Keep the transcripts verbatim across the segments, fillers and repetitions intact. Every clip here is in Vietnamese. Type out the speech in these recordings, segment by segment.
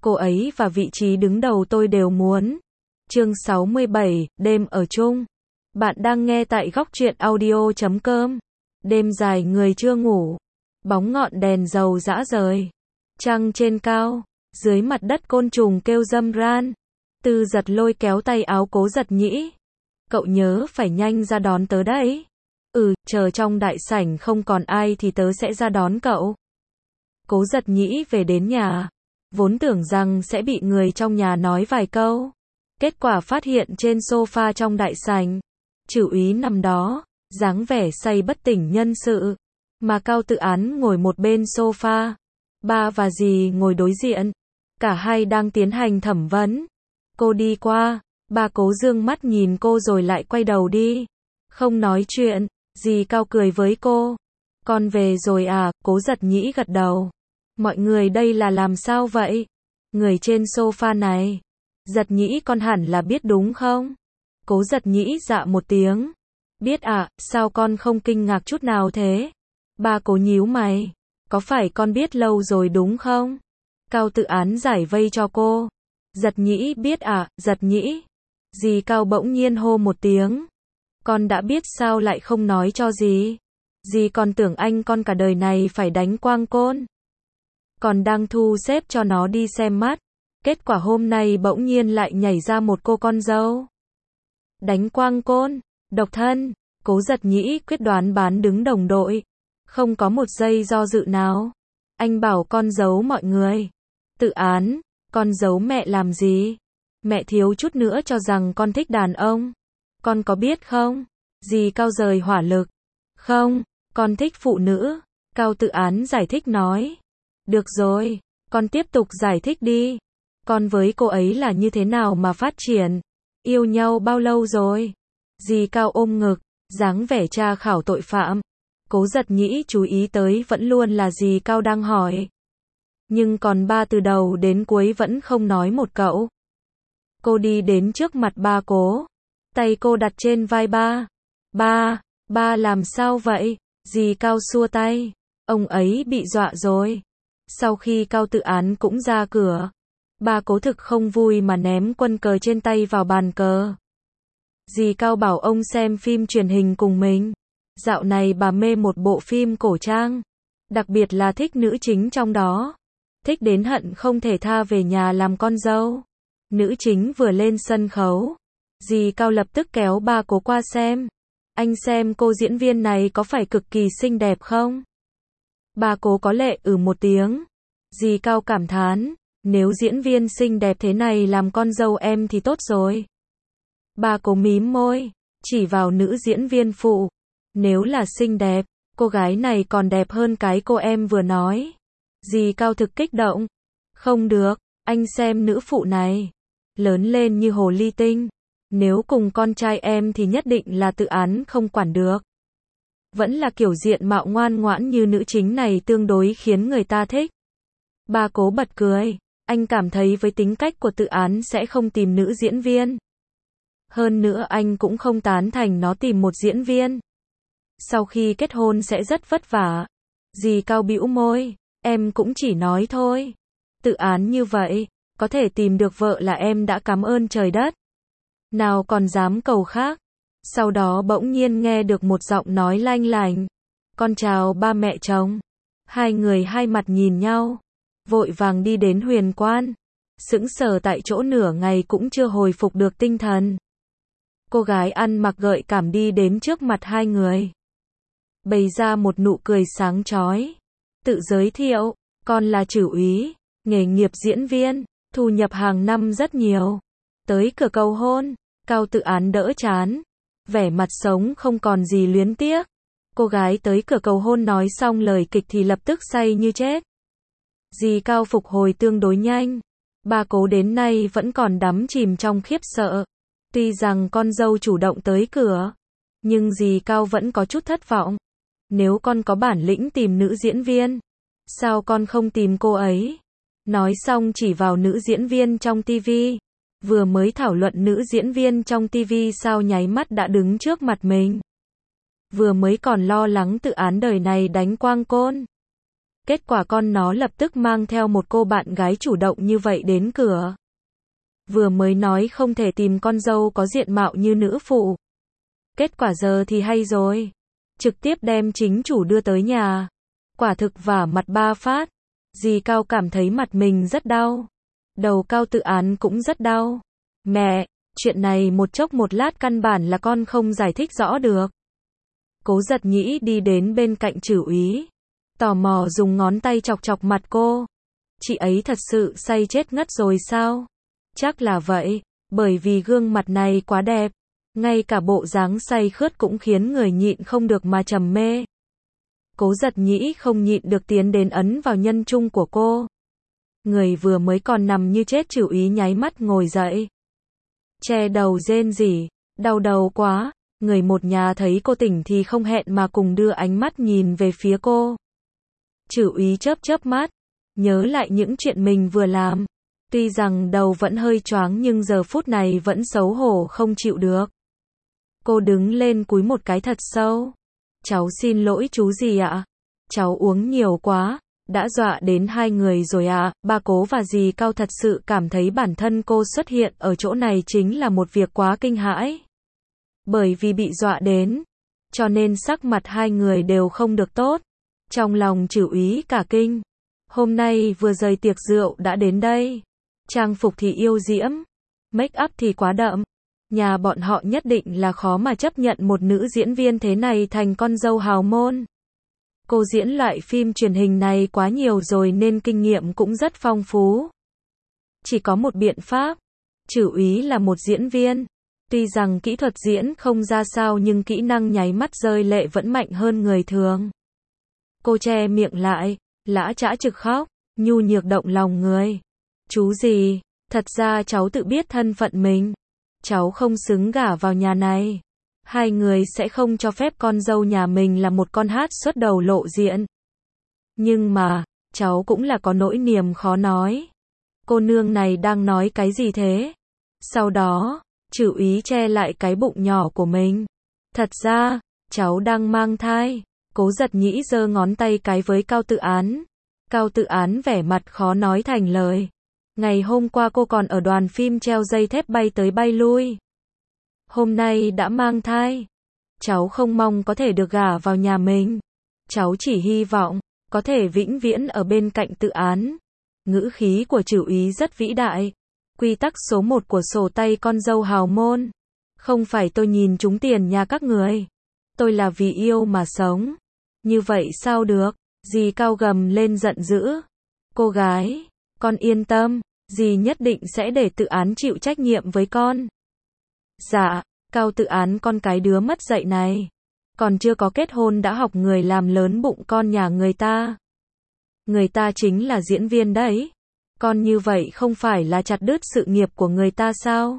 cô ấy và vị trí đứng đầu tôi đều muốn. Chương sáu mươi bảy, đêm ở chung. Bạn đang nghe tại góc truyện audio chấm com. Đêm dài người chưa ngủ. Bóng ngọn đèn dầu rã rời. Trăng trên cao. Dưới mặt đất côn trùng kêu râm ran. Tư Giật lôi kéo tay áo Cố Giật Nhĩ. Cậu nhớ phải nhanh ra đón tớ đấy. Ừ, chờ trong đại sảnh không còn ai thì tớ sẽ ra đón cậu. Cố Giật Nhĩ về đến nhà. Vốn tưởng rằng sẽ bị người trong nhà nói vài câu. Kết quả phát hiện trên sofa trong đại sảnh. Chử úy nằm đó, dáng vẻ say bất tỉnh nhân sự. Mà Cao Tự Án ngồi một bên sofa. Ba và dì ngồi đối diện. Cả hai đang tiến hành thẩm vấn. Cô đi qua, ba Cố dương mắt nhìn cô rồi lại quay đầu đi. Không nói chuyện, dì Cao cười với cô. Con về rồi à? Cố Giật Nhĩ gật đầu. Mọi người đây là làm sao vậy? Người trên sofa này. Giật Nhĩ con hẳn là biết đúng không? Cố Giật Nhĩ dạ một tiếng. Biết à, sao con không kinh ngạc chút nào thế? Ba Cố nhíu mày. Có phải con biết lâu rồi đúng không? Cao Tự Án giải vây cho cô. Giật Nhĩ biết à, Giật Nhĩ. Dì Cao bỗng nhiên hô một tiếng. Con đã biết sao lại không nói cho dì? Dì còn tưởng anh con cả đời này phải đánh quang côn. Còn đang thu xếp cho nó đi xem mắt. Kết quả hôm nay bỗng nhiên lại nhảy ra một cô con dâu. Đánh quang côn, độc thân. Cố Giật Nhĩ quyết đoán bán đứng đồng đội. Không có một giây do dự nào. Anh bảo con giấu mọi người. Tự Án, con giấu mẹ làm gì? Mẹ thiếu chút nữa cho rằng con thích đàn ông. Con có biết không? Dì Cao rời hỏa lực. Không, con thích phụ nữ. Cao Tự Án giải thích nói. Được rồi, con tiếp tục giải thích đi. Con với cô ấy là như thế nào mà phát triển? Yêu nhau bao lâu rồi? Dì Cao ôm ngực, dáng vẻ tra khảo tội phạm. Cố Giật Nhĩ chú ý tới vẫn luôn là dì Cao đang hỏi. Nhưng còn ba từ đầu đến cuối vẫn không nói một cậu. Cô đi đến trước mặt ba Cố. Tay cô đặt trên vai ba. Ba, ba làm sao vậy? Dì Cao xua tay. Ông ấy bị dọa rồi. Sau khi Cao Tự Án cũng ra cửa. Ba Cố thực không vui mà ném quân cờ trên tay vào bàn cờ. Dì Cao bảo ông xem phim truyền hình cùng mình. Dạo này bà mê một bộ phim cổ trang. Đặc biệt là thích nữ chính trong đó. Thích đến hận không thể tha về nhà làm con dâu. Nữ chính vừa lên sân khấu. Dì Cao lập tức kéo ba Cố qua xem. Anh xem cô diễn viên này có phải cực kỳ xinh đẹp không? Ba Cố có lệ ừ một tiếng. Dì Cao cảm thán. Nếu diễn viên xinh đẹp thế này làm con dâu em thì tốt rồi. Ba Cố mím môi. Chỉ vào nữ diễn viên phụ. Nếu là xinh đẹp, cô gái này còn đẹp hơn cái cô em vừa nói. Dì Cao thực kích động. Không được, anh xem nữ phụ này. Lớn lên như hồ ly tinh. Nếu cùng con trai em thì nhất định là Tự Án không quản được. Vẫn là kiểu diện mạo ngoan ngoãn như nữ chính này tương đối khiến người ta thích. Ba Cố bật cười. Anh cảm thấy với tính cách của Tự Án sẽ không tìm nữ diễn viên. Hơn nữa anh cũng không tán thành nó tìm một diễn viên. Sau khi kết hôn sẽ rất vất vả. Dì Cao bĩu môi. Em cũng chỉ nói thôi. Tự Án như vậy, có thể tìm được vợ là em đã cảm ơn trời đất. Nào còn dám cầu khác. Sau đó bỗng nhiên nghe được một giọng nói lanh lành. Con chào ba mẹ chồng. Hai người hai mặt nhìn nhau. Vội vàng đi đến huyền quan. Sững sờ tại chỗ nửa ngày cũng chưa hồi phục được tinh thần. Cô gái ăn mặc gợi cảm đi đến trước mặt hai người. Bày ra một nụ cười sáng chói. Tự giới thiệu, con là Chử úy, nghề nghiệp diễn viên, thu nhập hàng năm rất nhiều. Tới cửa cầu hôn, Cao Tự Án đỡ chán. Vẻ mặt sống không còn gì luyến tiếc. Cô gái tới cửa cầu hôn nói xong lời kịch thì lập tức say như chết. Dì Cao phục hồi tương đối nhanh. Ba Cố đến nay vẫn còn đắm chìm trong khiếp sợ. Tuy rằng con dâu chủ động tới cửa, nhưng dì Cao vẫn có chút thất vọng. Nếu con có bản lĩnh tìm nữ diễn viên, sao con không tìm cô ấy? Nói xong chỉ vào nữ diễn viên trong tivi. Vừa mới thảo luận nữ diễn viên trong tivi sao nháy mắt đã đứng trước mặt mình. Vừa mới còn lo lắng Tự Án đời này đánh quang côn. Kết quả con nó lập tức mang theo một cô bạn gái chủ động như vậy đến cửa. Vừa mới nói không thể tìm con dâu có diện mạo như nữ phụ. Kết quả giờ thì hay rồi. Trực tiếp đem chính chủ đưa tới nhà. Quả thực vả mặt ba phát. Dì Cao cảm thấy mặt mình rất đau. Đầu Cao Tự Án cũng rất đau. Mẹ, chuyện này một chốc một lát căn bản là con không giải thích rõ được. Cố Giật Nhĩ đi đến bên cạnh Trử Úy. Tò mò dùng ngón tay chọc chọc mặt cô. Chị ấy thật sự say chết ngất rồi sao? Chắc là vậy, bởi vì gương mặt này quá đẹp. Ngay cả bộ dáng say khướt cũng khiến người nhịn không được mà trầm mê. Cố Giật Nhĩ không nhịn được tiến đến ấn vào nhân trung của cô. Người vừa mới còn nằm như chết Trử Úy nháy mắt ngồi dậy. Che đầu rên rỉ, đau đầu quá. Người một nhà thấy cô tỉnh thì không hẹn mà cùng đưa ánh mắt nhìn về phía cô. Trử Úy chớp chớp mắt, nhớ lại những chuyện mình vừa làm. Tuy rằng đầu vẫn hơi choáng nhưng giờ phút này vẫn xấu hổ không chịu được. Cô đứng lên cúi một cái thật sâu. Cháu xin lỗi chú dì ạ. Cháu uống nhiều quá, đã dọa đến hai người rồi ạ. Ba Cố và dì Cao thật sự cảm thấy bản thân cô xuất hiện ở chỗ này chính là một việc quá kinh hãi. Bởi vì bị dọa đến, cho nên sắc mặt hai người đều không được tốt. Trong lòng Trử Úy cả kinh. Hôm nay vừa rời tiệc rượu đã đến đây. Trang phục thì yêu diễm, make up thì quá đậm. Nhà bọn họ nhất định là khó mà chấp nhận một nữ diễn viên thế này thành con dâu hào môn. Cô diễn loại phim truyền hình này quá nhiều rồi nên kinh nghiệm cũng rất phong phú. Chỉ có một biện pháp. Trử Úy là một diễn viên. Tuy rằng kỹ thuật diễn không ra sao nhưng kỹ năng nháy mắt rơi lệ vẫn mạnh hơn người thường. Cô che miệng lại, lã chã trực khóc, nhu nhược động lòng người. Chú gì, thật ra cháu tự biết thân phận mình. Cháu không xứng gả vào nhà này. Hai người sẽ không cho phép con dâu nhà mình là một con hát xuất đầu lộ diện. Nhưng mà, cháu cũng là có nỗi niềm khó nói. Cô nương này đang nói cái gì thế? Sau đó, Trử Úy che lại cái bụng nhỏ của mình. Thật ra, cháu đang mang thai. Cố Giật Nhĩ giơ ngón tay cái với Cao Tự Án. Cao Tự Án vẻ mặt khó nói thành lời. Ngày hôm qua cô còn ở đoàn phim treo dây thép bay tới bay lui. Hôm nay đã mang thai. Cháu không mong có thể được gả vào nhà mình. Cháu chỉ hy vọng có thể vĩnh viễn ở bên cạnh Tự Án. Ngữ khí của Trử Úy rất vĩ đại. Quy tắc số một của sổ tay con dâu hào môn. Không phải tôi nhìn trúng tiền nhà các người. Tôi là vì yêu mà sống. Như vậy sao được? Dì Cao gầm lên giận dữ. Cô gái, con yên tâm, dì nhất định sẽ để Tự Án chịu trách nhiệm với con. Dạ, Cao Tự Án con cái đứa mất dạy này. Còn chưa có kết hôn đã học người làm lớn bụng con nhà người ta. Người ta chính là diễn viên đấy. Con như vậy không phải là chặt đứt sự nghiệp của người ta sao?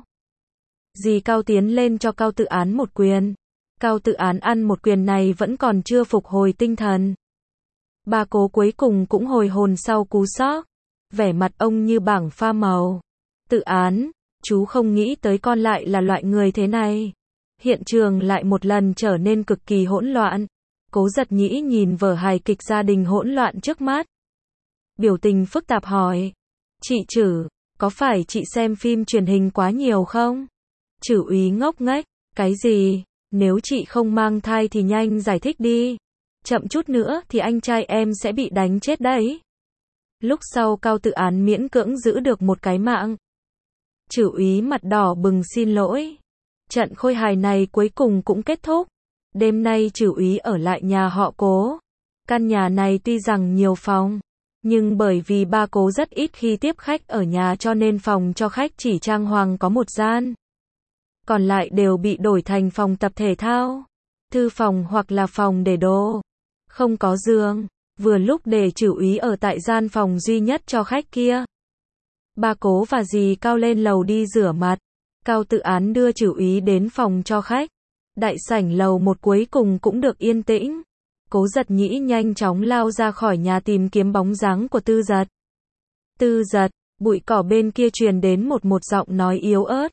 Dì Cao tiến lên cho Cao Tự Án một quyền. Cao Tự Án ăn một quyền này vẫn còn chưa phục hồi tinh thần. Ba Cố cuối cùng cũng hồi hồn sau cú sốc. Vẻ mặt ông như bảng pha màu. Tự Án, chú không nghĩ tới con lại là loại người thế này. Hiện trường lại một lần trở nên cực kỳ hỗn loạn. Cố Giật Nhĩ nhìn vở hài kịch gia đình hỗn loạn trước mắt. Biểu tình phức tạp hỏi. Chị Trử, có phải chị xem phim truyền hình quá nhiều không? Trử Úy ngốc nghếch. Cái gì? Nếu chị không mang thai thì nhanh giải thích đi. Chậm chút nữa thì anh trai em sẽ bị đánh chết đấy. Lúc sau Cao Tự Án miễn cưỡng giữ được một cái mạng. Trử Úy mặt đỏ bừng xin lỗi. Trận khôi hài này cuối cùng cũng kết thúc. Đêm nay Trử Úy ở lại nhà họ Cố. Căn nhà này tuy rằng nhiều phòng, nhưng bởi vì ba Cố rất ít khi tiếp khách ở nhà cho nên phòng cho khách chỉ trang hoàng có một gian. Còn lại đều bị đổi thành phòng tập thể thao, thư phòng hoặc là phòng để đồ. Không có giường, vừa lúc để Trử Úy ở tại gian phòng duy nhất cho khách kia. Ba Cố và dì Cao lên lầu đi rửa mặt. Cao Tự Án đưa Trử Úy đến phòng cho khách. Đại sảnh lầu một cuối cùng cũng được yên tĩnh. Cố Giật Nhĩ nhanh chóng lao ra khỏi nhà tìm kiếm bóng dáng của Tư Giật. Tư Giật, bụi cỏ bên kia truyền đến một một giọng nói yếu ớt.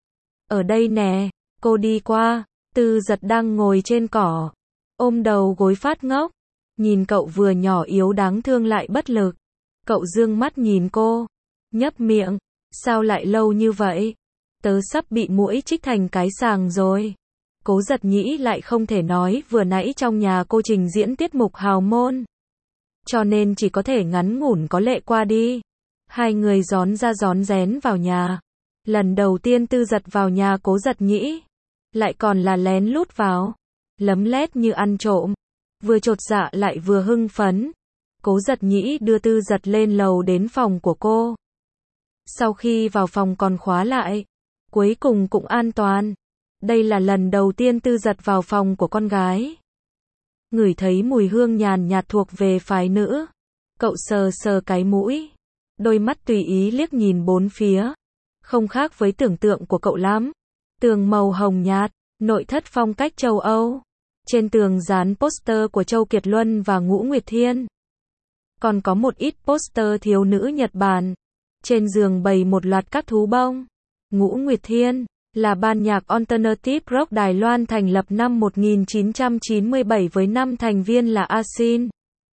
Ở đây nè, cô đi qua. Tư Giật đang ngồi trên cỏ, ôm đầu gối phát ngốc. Nhìn cậu vừa nhỏ yếu đáng thương lại bất lực. Cậu dương mắt nhìn cô. Nhấp miệng. Sao lại lâu như vậy? Tớ sắp bị muỗi chích thành cái sàng rồi. Cố Giật Nhĩ lại không thể nói vừa nãy trong nhà cô trình diễn tiết mục hào môn. Cho nên chỉ có thể ngắn ngủn có lệ qua đi. Hai người rón ra rón rén vào nhà. Lần đầu tiên Tư Giật vào nhà Cố Giật Nhĩ. Lại còn là lén lút vào. Lấm lét như ăn trộm. Vừa chột dạ lại vừa hưng phấn. Cố Giật Nhĩ đưa Tư Giật lên lầu đến phòng của cô. Sau khi vào phòng còn khóa lại. Cuối cùng cũng an toàn. Đây là lần đầu tiên Tư Giật vào phòng của con gái. Ngửi thấy mùi hương nhàn nhạt thuộc về phái nữ. Cậu sờ sờ cái mũi. Đôi mắt tùy ý liếc nhìn bốn phía. Không khác với tưởng tượng của cậu lắm. Tường màu hồng nhạt, nội thất phong cách châu Âu. Trên tường dán poster của Châu Kiệt Luân và Ngũ Nguyệt Thiên. Còn có một ít poster thiếu nữ Nhật Bản. Trên giường bày một loạt các thú bông. Ngũ Nguyệt Thiên là ban nhạc alternative rock Đài Loan thành lập năm một nghìn chín trăm chín mươi bảy với năm thành viên là Asin,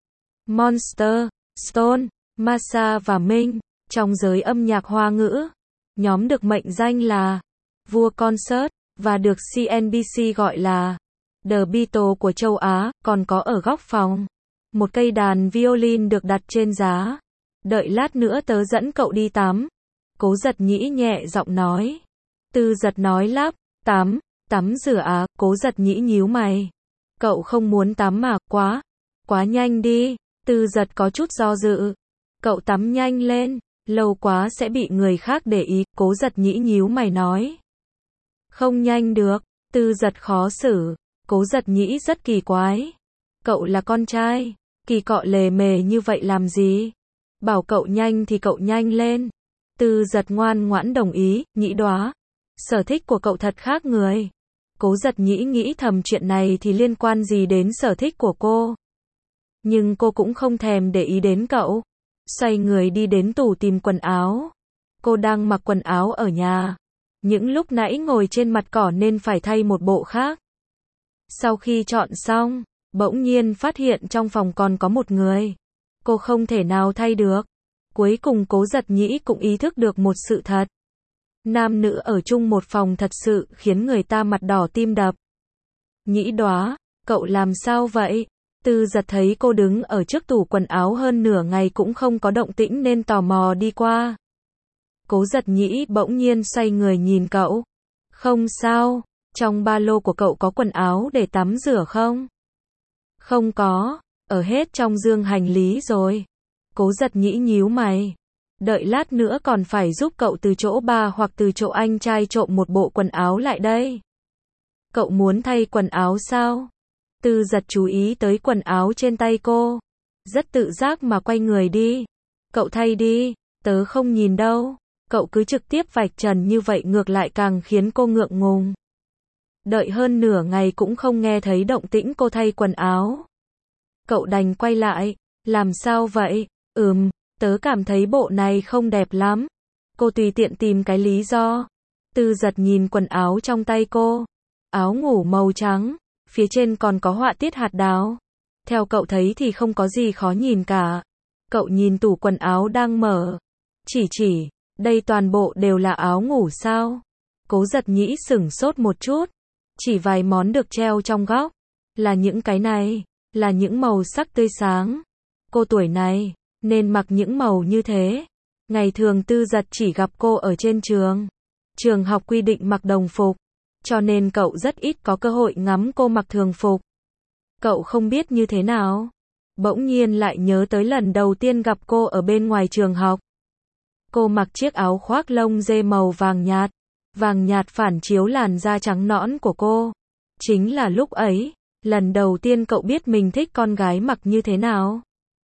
Monster, Stone, Masa và Minh. Trong giới âm nhạc Hoa ngữ, nhóm được mệnh danh là vua concert và được xê en bê xê gọi là The Beatles của châu Á. Còn có ở góc phòng một cây đàn violin được đặt trên giá. Đợi lát nữa tớ dẫn cậu đi tắm. Cố Giật Nhĩ nhẹ giọng nói. Tư Giật nói lắp. Tắm, tắm rửa à? Cố Giật Nhĩ nhíu mày. Cậu không muốn tắm mà, quá, quá nhanh đi. Tư Giật có chút do dự. Cậu tắm nhanh lên, lâu quá sẽ bị người khác để ý. Cố Giật Nhĩ nhíu mày nói. Không nhanh được. Tư Giật khó xử. Cố Giật Nhĩ rất kỳ quái. Cậu là con trai, kỳ cọ lề mề như vậy làm gì? Bảo cậu nhanh thì cậu nhanh lên. Tư Giật ngoan ngoãn đồng ý. Nhĩ đoá, sở thích của cậu thật khác người. Cố Giật Nhĩ nghĩ thầm chuyện này thì liên quan gì đến sở thích của cô. Nhưng cô cũng không thèm để ý đến cậu. Xoay người đi đến tủ tìm quần áo. Cô đang mặc quần áo ở nhà. Những lúc nãy ngồi trên mặt cỏ nên phải thay một bộ khác. Sau khi chọn xong, bỗng nhiên phát hiện trong phòng còn có một người. Cô không thể nào thay được. Cuối cùng Cố Giật Nhĩ cũng ý thức được một sự thật. Nam nữ ở chung một phòng thật sự khiến người ta mặt đỏ tim đập. Nhĩ đoá, cậu làm sao vậy? Tư Giật thấy cô đứng ở trước tủ quần áo hơn nửa ngày cũng không có động tĩnh nên tò mò đi qua. Cố Giật Nhĩ bỗng nhiên xoay người nhìn cậu. Không sao, trong ba lô của cậu có quần áo để tắm rửa không? Không có, ở hết trong dương hành lý rồi. Cố Giật Nhĩ nhíu mày. Đợi lát nữa còn phải giúp cậu từ chỗ ba hoặc từ chỗ anh trai trộm một bộ quần áo lại đây. Cậu muốn thay quần áo sao? Tư Giật chú ý tới quần áo trên tay cô. Rất tự giác mà quay người đi. Cậu thay đi, tớ không nhìn đâu. Cậu cứ trực tiếp vạch trần như vậy ngược lại càng khiến cô ngượng ngùng. Đợi hơn nửa ngày cũng không nghe thấy động tĩnh cô thay quần áo. Cậu đành quay lại. Làm sao vậy? Ừm, tớ cảm thấy bộ này không đẹp lắm. Cô tùy tiện tìm cái lý do. Tư Giật nhìn quần áo trong tay cô. Áo ngủ màu trắng, phía trên còn có họa tiết hạt đào. Theo cậu thấy thì không có gì khó nhìn cả. Cậu nhìn tủ quần áo đang mở. Chỉ chỉ, đây toàn bộ đều là áo ngủ sao? Cố Giật Nhĩ sửng sốt một chút. Chỉ vài món được treo trong góc. Là những cái này, là những màu sắc tươi sáng. Cô tuổi này, nên mặc những màu như thế. Ngày thường Tư Giật chỉ gặp cô ở trên trường. Trường học quy định mặc đồng phục. Cho nên cậu rất ít có cơ hội ngắm cô mặc thường phục. Cậu không biết như thế nào. Bỗng nhiên lại nhớ tới lần đầu tiên gặp cô ở bên ngoài trường học. Cô mặc chiếc áo khoác lông dê màu vàng nhạt. Vàng nhạt phản chiếu làn da trắng nõn của cô. Chính là lúc ấy, lần đầu tiên cậu biết mình thích con gái mặc như thế nào.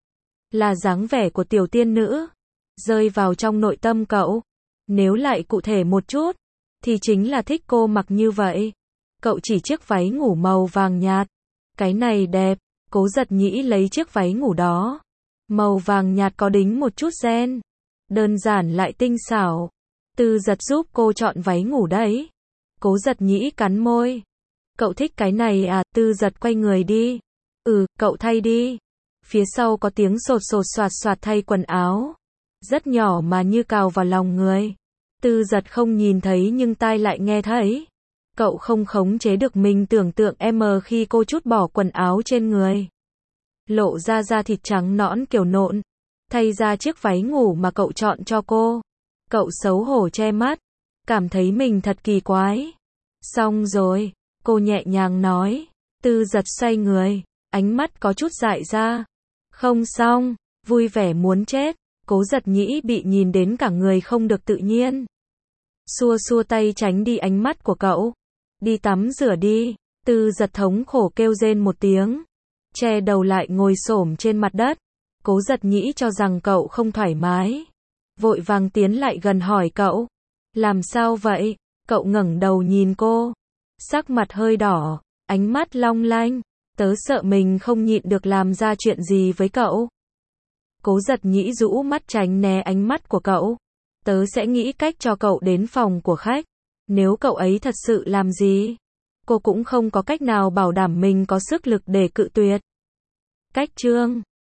Là dáng vẻ của tiểu tiên nữ. Rơi vào trong nội tâm cậu. Nếu lại cụ thể một chút, thì chính là thích cô mặc như vậy. Cậu chỉ chiếc váy ngủ màu vàng nhạt. Cái này đẹp. Cố Giật Nhĩ lấy chiếc váy ngủ đó. Màu vàng nhạt có đính một chút ren. Đơn giản lại tinh xảo. Tư Giật giúp cô chọn váy ngủ đấy. Cố Giật Nhĩ cắn môi. Cậu thích cái này à? Tư Giật quay người đi. Ừ, cậu thay đi. Phía sau có tiếng sột sột soạt soạt thay quần áo. Rất nhỏ mà như cào vào lòng người. Tư Giật không nhìn thấy nhưng tai lại nghe thấy. Cậu không khống chế được mình tưởng tượng em khi cô trút bỏ quần áo trên người. Lộ ra da thịt trắng nõn kiểu nộn. Thay ra chiếc váy ngủ mà cậu chọn cho cô. Cậu xấu hổ che mắt. Cảm thấy mình thật kỳ quái. Xong rồi, cô nhẹ nhàng nói. Tư Giật xoay người. Ánh mắt có chút dại ra. Không xong, vui vẻ muốn chết. Cố Giật Nhĩ bị nhìn đến cả người không được tự nhiên. Xua xua tay tránh đi ánh mắt của cậu. Đi tắm rửa đi. Tư Giật thống khổ kêu rên một tiếng. Che đầu lại ngồi xổm trên mặt đất. Cố Giật Nhĩ cho rằng cậu không thoải mái. Vội vàng tiến lại gần hỏi cậu. Làm sao vậy? Cậu ngẩng đầu nhìn cô. Sắc mặt hơi đỏ, ánh mắt long lanh. Tớ sợ mình không nhịn được làm ra chuyện gì với cậu. Cố Giật Nhĩ rũ mắt tránh né ánh mắt của cậu. Tớ sẽ nghĩ cách cho cậu đến phòng của khách. Nếu cậu ấy thật sự làm gì, cô cũng không có cách nào bảo đảm mình có sức lực để cự tuyệt. Cách chương